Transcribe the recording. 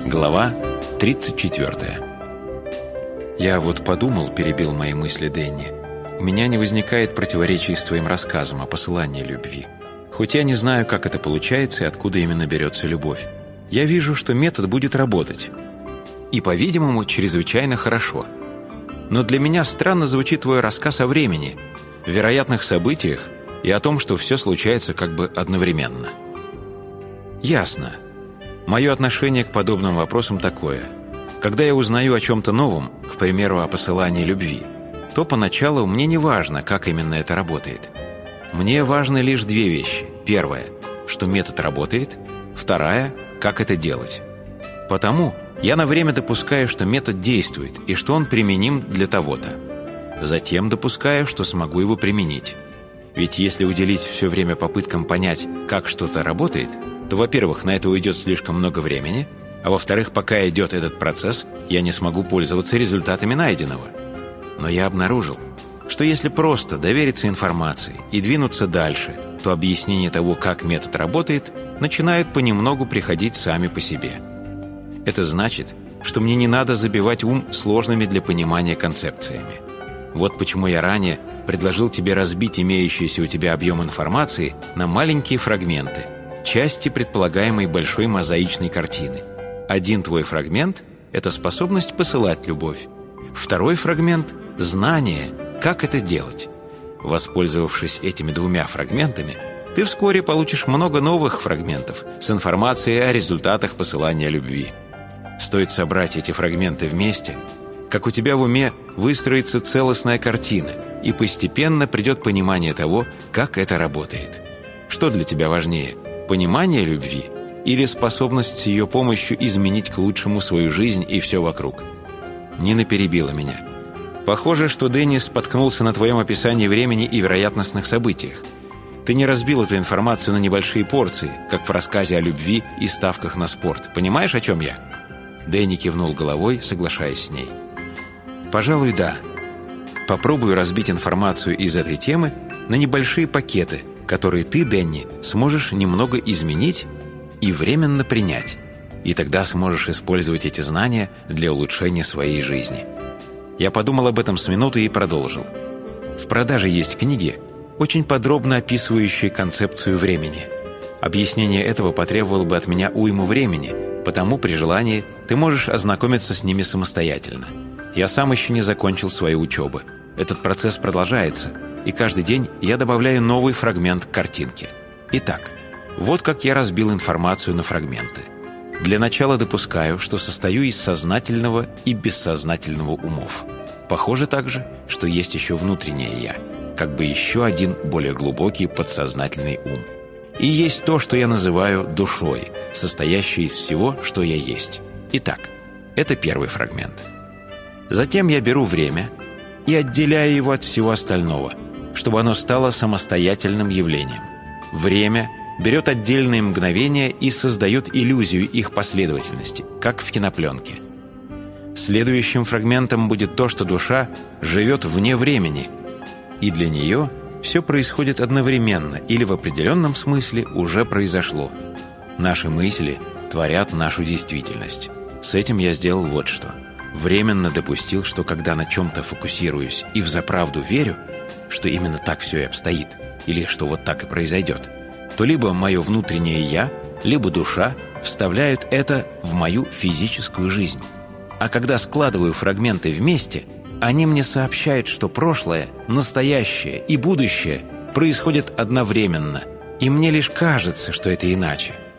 Глава 34. «Я вот подумал», — перебил мои мысли Дэнни, «у меня не возникает противоречий с твоим рассказом о посылании любви. Хоть я не знаю, как это получается и откуда именно берется любовь. Я вижу, что метод будет работать. И, по-видимому, чрезвычайно хорошо. Но для меня странно звучит твой рассказ о времени, вероятных событиях и о том, что все случается как бы одновременно». «Ясно. Мое отношение к подобным вопросам такое. Когда я узнаю о чем-то новом, к примеру, о посылании любви, то поначалу мне не важно, как именно это работает. Мне важны лишь две вещи. Первая, что метод работает. Вторая, как это делать. Потому я на время допускаю, что метод действует и что он применим для того-то. Затем допускаю, что смогу его применить. Ведь если уделить все время попыткам понять, как что-то работает, то, во-первых, на это уйдет слишком много времени, а во-вторых, пока идет этот процесс, я не смогу пользоваться результатами найденного. Но я обнаружил, что если просто довериться информации и двинуться дальше, то объяснение того, как метод работает, начинают понемногу приходить сами по себе. Это значит, что мне не надо забивать ум сложными для понимания концепциями. Вот почему я ранее предложил тебе разбить имеющийся у тебя объем информации на маленькие фрагменты, части предполагаемой большой мозаичной картины. Один твой фрагмент – это способность посылать любовь. Второй фрагмент – знание, как это делать. Воспользовавшись этими двумя фрагментами, ты вскоре получишь много новых фрагментов с информацией о результатах посылания любви. Стоит собрать эти фрагменты вместе, как у тебя в уме выстроится целостная картина, и постепенно придет понимание того, как это работает. Что для тебя важнее – понимание любви или способность с ее помощью изменить к лучшему свою жизнь и все вокруг? Нина перебила меня. Похоже, что Дэнни споткнулся на твоем описании времени и вероятностных событиях. Ты не разбил эту информацию на небольшие порции, как в рассказе о любви и ставках на спорт. Понимаешь, о чем я? Дэнни кивнул головой, соглашаясь с ней. Пожалуй, да. Попробую разбить информацию из этой темы на небольшие пакеты, которые ты, Дэнни, сможешь немного изменить и временно принять. И тогда сможешь использовать эти знания для улучшения своей жизни. Я подумал об этом с минуты и продолжил. В продаже есть книги, очень подробно описывающие концепцию времени. Объяснение этого потребовало бы от меня уйму времени, потому при желании ты можешь ознакомиться с ними самостоятельно. Я сам еще не закончил свою учебу. Этот процесс продолжается, и каждый день я добавляю новый фрагмент к картинке. Итак, вот как я разбил информацию на фрагменты. Для начала допускаю, что состою из сознательного и бессознательного умов. Похоже также, что есть еще внутреннее «я», как бы еще один более глубокий подсознательный ум. И есть то, что я называю душой, состоящей из всего, что я есть. Итак, это первый фрагмент. Затем я беру время и отделяю его от всего остального, чтобы оно стало самостоятельным явлением. Время берет отдельные мгновения и создает иллюзию их последовательности, как в кинопленке. Следующим фрагментом будет то, что душа живет вне времени, и для нее все происходит одновременно или в определенном смысле уже произошло. Наши мысли творят нашу действительность. С этим я сделал вот что. Временно допустил, что когда на чем-то фокусируюсь и взаправду верю, что именно так все и обстоит, или что вот так и произойдет, то либо мое внутреннее «я», либо душа вставляют это в мою физическую жизнь. А когда складываю фрагменты вместе, они мне сообщают, что прошлое, настоящее и будущее происходят одновременно, и мне лишь кажется, что это иначе.